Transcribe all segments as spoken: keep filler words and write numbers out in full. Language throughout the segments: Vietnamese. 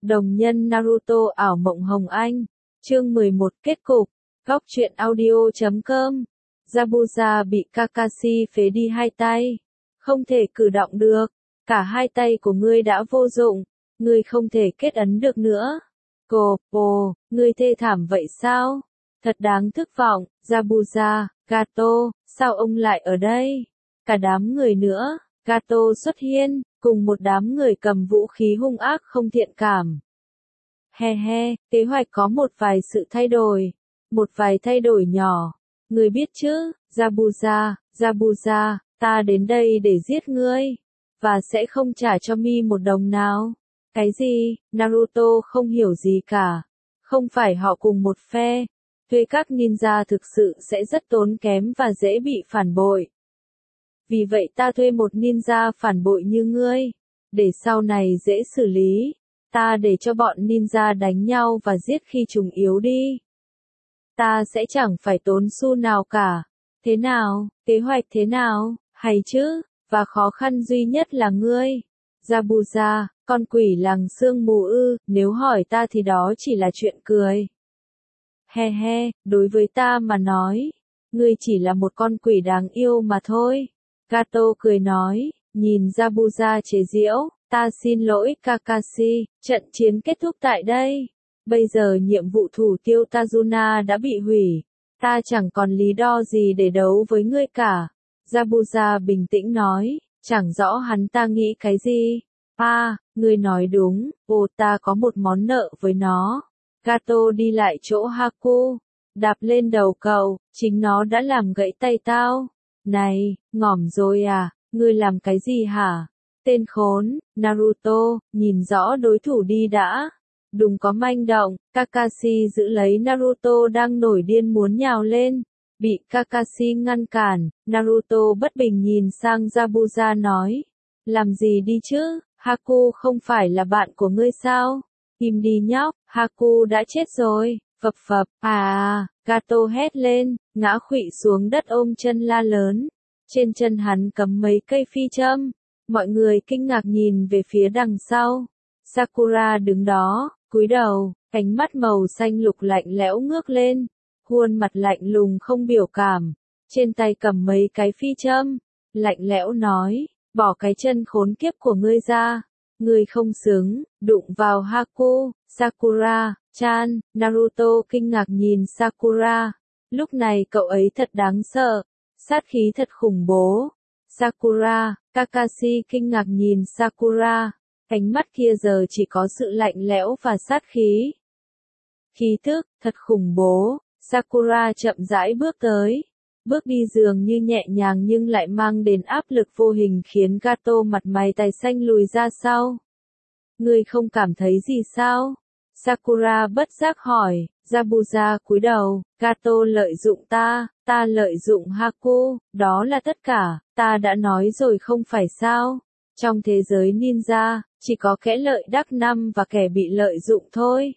Đồng nhân Naruto ảo mộng hồng anh. Chương mười một kết cục. Góc truyện audio chấm com. Zabuza bị Kakashi phế đi hai tay. Không thể cử động được. Cả hai tay của ngươi đã vô dụng. Ngươi không thể kết ấn được nữa. Cô, ồ, ngươi thê thảm vậy sao? Thật đáng thất vọng. Zabuza, Gato, sao ông lại ở đây? Cả đám người nữa. Gato xuất hiện, cùng một đám người cầm vũ khí hung ác không thiện cảm. He he, kế hoạch có một vài sự thay đổi. Một vài thay đổi nhỏ. Ngươi biết chứ, Zabuza, Zabuza, ta đến đây để giết ngươi. Và sẽ không trả cho mi một đồng nào. Cái gì? Naruto không hiểu gì cả. Không phải họ cùng một phe. Thuê các ninja thực sự sẽ rất tốn kém và dễ bị phản bội. Vì vậy ta thuê một ninja phản bội như ngươi. Để sau này dễ xử lý. Ta để cho bọn ninja đánh nhau và giết khi chúng yếu đi. Ta sẽ chẳng phải tốn xu nào cả. Thế nào? Kế hoạch thế nào? Hay chứ? Và khó khăn duy nhất là ngươi. Zabuza, con quỷ làng sương mù ư, nếu hỏi ta thì đó chỉ là chuyện cười. He he, đối với ta mà nói, ngươi chỉ là một con quỷ đáng yêu mà thôi. Gato cười nói, nhìn Zabuza chế giễu, ta xin lỗi Kakashi, trận chiến kết thúc tại đây. Bây giờ nhiệm vụ thủ tiêu Tazuna đã bị hủy. Ta chẳng còn lý do gì để đấu với ngươi cả. Zabuza bình tĩnh nói, chẳng rõ hắn ta nghĩ cái gì. À, ngươi nói đúng, ồ ta có một món nợ với nó. Gato đi lại chỗ Haku, đạp lên đầu cậu, chính nó đã làm gãy tay tao. Này, ngỏm rồi à, ngươi làm cái gì hả? Tên khốn, Naruto, nhìn rõ đối thủ đi đã. Đừng có manh động, Kakashi giữ lấy Naruto đang nổi điên muốn nhào lên. Bị Kakashi ngăn cản, Naruto bất bình nhìn sang Zabuza nói. Làm gì đi chứ, Haku không phải là bạn của ngươi sao? Im đi nhóc, Haku đã chết rồi, phập phập, à, Gato hét lên, ngã khuỵu xuống đất ôm chân la lớn. Trên chân hắn cắm mấy cây phi châm. Mọi người kinh ngạc nhìn về phía đằng sau. Sakura đứng đó, cúi đầu, ánh mắt màu xanh lục lạnh lẽo ngước lên. Khuôn mặt lạnh lùng không biểu cảm. Trên tay cầm mấy cái phi châm. Lạnh lẽo nói, bỏ cái chân khốn kiếp của ngươi ra. Ngươi không xứng, đụng vào Haku, Sakura, chan, Naruto kinh ngạc nhìn Sakura. Lúc này cậu ấy thật đáng sợ. Sát khí thật khủng bố. Sakura, Kakashi kinh ngạc nhìn Sakura. Ánh mắt kia giờ chỉ có sự lạnh lẽo và sát khí. Khí tức, thật khủng bố. Sakura chậm rãi bước tới. Bước đi dường như nhẹ nhàng nhưng lại mang đến áp lực vô hình khiến Gato mặt mày tái xanh lùi ra sau. Ngươi không cảm thấy gì sao? Sakura bất giác hỏi. Zabuza cúi đầu, Gato lợi dụng ta, ta lợi dụng Haku, đó là tất cả, ta đã nói rồi không phải sao? Trong thế giới ninja, chỉ có kẻ lợi đắc năm và kẻ bị lợi dụng thôi.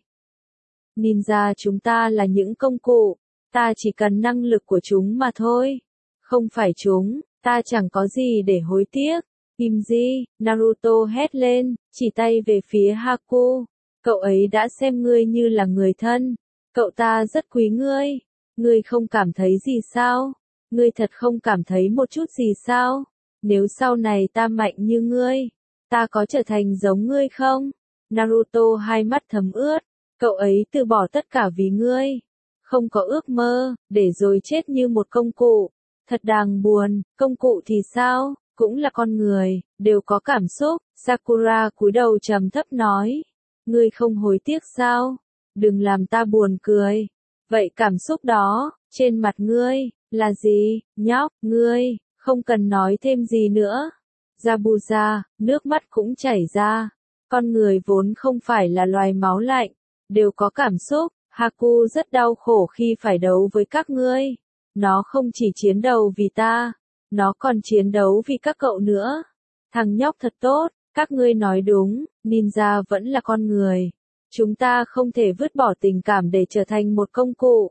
Ninja chúng ta là những công cụ, ta chỉ cần năng lực của chúng mà thôi. Không phải chúng, ta chẳng có gì để hối tiếc. Im gì, Naruto hét lên, chỉ tay về phía Haku. Cậu ấy đã xem ngươi như là người thân. Cậu ta rất quý ngươi. Ngươi không cảm thấy gì sao? Ngươi thật không cảm thấy một chút gì sao? Nếu sau này ta mạnh như ngươi, ta có trở thành giống ngươi không? Naruto hai mắt thấm ướt. Cậu ấy từ bỏ tất cả vì ngươi. Không có ước mơ, để rồi chết như một công cụ. Thật đáng buồn, công cụ thì sao? Cũng là con người, đều có cảm xúc. Sakura cúi đầu trầm thấp nói. Ngươi không hối tiếc sao? Đừng làm ta buồn cười. Vậy cảm xúc đó, trên mặt ngươi, là gì, nhóc, ngươi, không cần nói thêm gì nữa. Zabuza, nước mắt cũng chảy ra. Con người vốn không phải là loài máu lạnh, đều có cảm xúc. Haku rất đau khổ khi phải đấu với các ngươi. Nó không chỉ chiến đấu vì ta, nó còn chiến đấu vì các cậu nữa. Thằng nhóc thật tốt, các ngươi nói đúng, ninja vẫn là con người. Chúng ta không thể vứt bỏ tình cảm để trở thành một công cụ.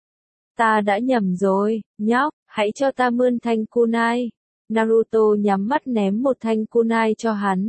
Ta đã nhầm rồi, nhóc, hãy cho ta mượn thanh kunai. Naruto nhắm mắt ném một thanh kunai cho hắn.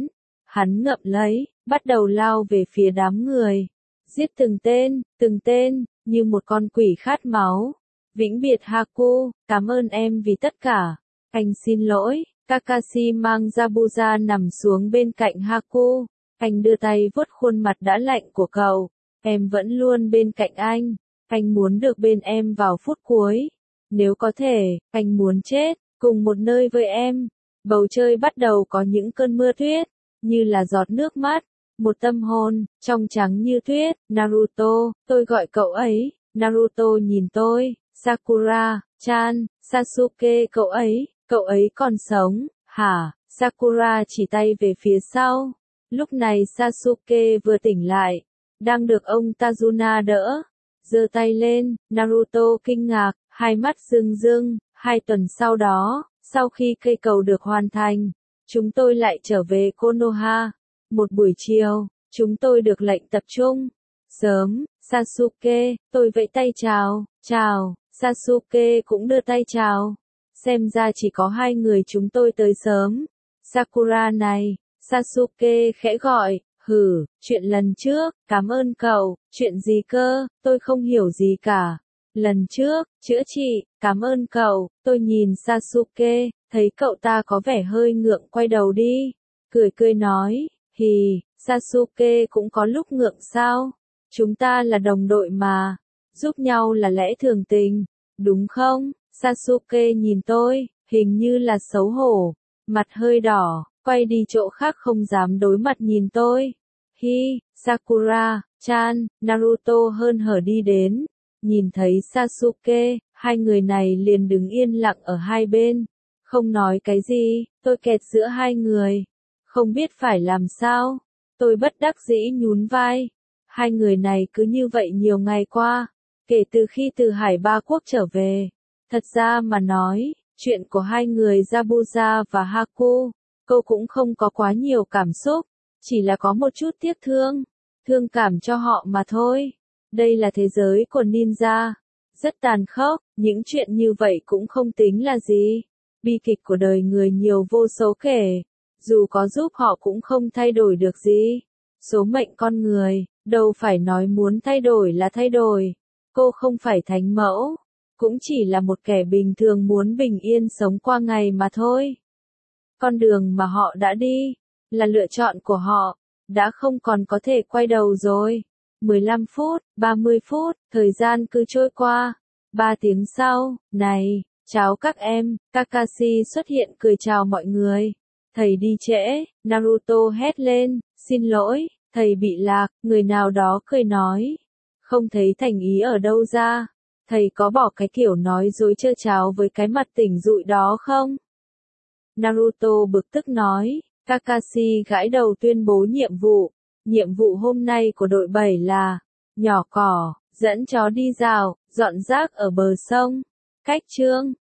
Hắn ngậm lấy, bắt đầu lao về phía đám người. Giết từng tên, từng tên, như một con quỷ khát máu. Vĩnh biệt Haku, cảm ơn em vì tất cả. Anh xin lỗi. Kakashi mang Zabuza nằm xuống bên cạnh Haku. Anh đưa tay vuốt khuôn mặt đã lạnh của cậu. Em vẫn luôn bên cạnh anh. Anh muốn được bên em vào phút cuối. Nếu có thể, anh muốn chết, cùng một nơi với em. Bầu trời bắt đầu có những cơn mưa tuyết, như là giọt nước mắt. Một tâm hồn, trong trắng như tuyết. Naruto, tôi gọi cậu ấy. Naruto nhìn tôi. Sakura, chan, Sasuke cậu ấy, cậu ấy còn sống, hả? Sakura chỉ tay về phía sau. Lúc này Sasuke vừa tỉnh lại, đang được ông Tajuna đỡ. Giơ tay lên, Naruto kinh ngạc, hai mắt rưng rưng. Hai tuần sau đó, sau khi cây cầu được hoàn thành, chúng tôi lại trở về Konoha. Một buổi chiều, chúng tôi được lệnh tập trung. Sớm, Sasuke, tôi vẫy tay chào, chào, Sasuke cũng đưa tay chào. Xem ra chỉ có hai người chúng tôi tới sớm. Sakura này, Sasuke khẽ gọi, hử, chuyện lần trước, cảm ơn cậu, chuyện gì cơ, tôi không hiểu gì cả. Lần trước, chữa trị, cảm ơn cậu, tôi nhìn Sasuke, thấy cậu ta có vẻ hơi ngượng quay đầu đi. Cười cười nói, hì, Sasuke cũng có lúc ngượng sao? Chúng ta là đồng đội mà, giúp nhau là lẽ thường tình, đúng không? Sasuke nhìn tôi, hình như là xấu hổ, mặt hơi đỏ, quay đi chỗ khác không dám đối mặt nhìn tôi. Hi, Sakura, chan, Naruto hớn hở đi đến, nhìn thấy Sasuke, hai người này liền đứng yên lặng ở hai bên, không nói cái gì, tôi kẹt giữa hai người, không biết phải làm sao, tôi bất đắc dĩ nhún vai. Hai người này cứ như vậy nhiều ngày qua, kể từ khi từ Hải Ba Quốc trở về. Thật ra mà nói, chuyện của hai người Zabuza và Haku, cô cũng không có quá nhiều cảm xúc, chỉ là có một chút tiếc thương, thương cảm cho họ mà thôi. Đây là thế giới của ninja, rất tàn khốc, những chuyện như vậy cũng không tính là gì. Bi kịch của đời người nhiều vô số kể, dù có giúp họ cũng không thay đổi được gì. Số mệnh con người, đâu phải nói muốn thay đổi là thay đổi. Cô không phải thánh mẫu, cũng chỉ là một kẻ bình thường muốn bình yên sống qua ngày mà thôi. Con đường mà họ đã đi, là lựa chọn của họ, đã không còn có thể quay đầu rồi. mười lăm phút, ba mươi phút, thời gian cứ trôi qua. ba tiếng sau, này, chào các em, Kakashi xuất hiện cười chào mọi người. Thầy đi trễ, Naruto hét lên, xin lỗi, thầy bị lạc, người nào đó cười nói. Không thấy thành ý ở đâu ra, thầy có bỏ cái kiểu nói dối trơ tráo với cái mặt tỉnh rụi đó không? Naruto bực tức nói, Kakashi gãi đầu tuyên bố nhiệm vụ. Nhiệm vụ hôm nay của đội bảy là, nhỏ cỏ, dẫn chó đi dạo, dọn rác ở bờ sông. Cách chương